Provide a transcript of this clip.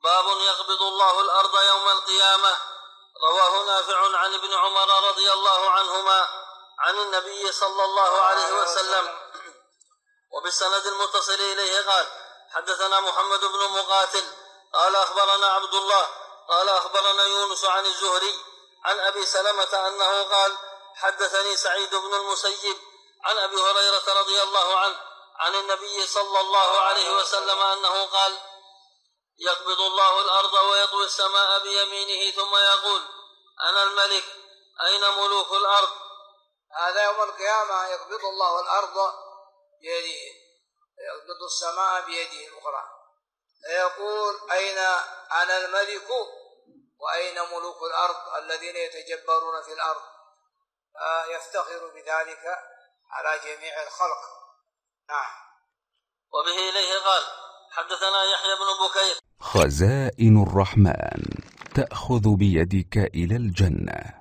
باب يقبض الله الأرض يوم القيامة. رواه نافع عن ابن عمر رضي الله عنهما عن النبي صلى الله عليه وسلم. وبالسند المتصل إليه قال حدثنا محمد بن مقاتل قال أخبرنا عبد الله قال أخبرنا يونس عن الزهري عن أبي سلمة أنه قال حدثني سعيد بن المسيب عن أبي هريرة رضي الله عنه عن النبي صلى الله عليه وسلم أنه قال يقبض الله الأرض ويطوي السماء بيمينه ثم يقول أنا الملك أين ملوك الأرض. هذا يوم القيامة يقبض الله الأرض بيده ويقبض السماء بيده الأخرى فيقول أين أنا الملك وأين ملوك الأرض الذين يتجبرون في الأرض، يفتخر بذلك على جميع الخلق. نعم. وبه إليه قال حدثنا يحيى بن بكير. خزائن الرحمن تأخذ بيدك إلى الجنة.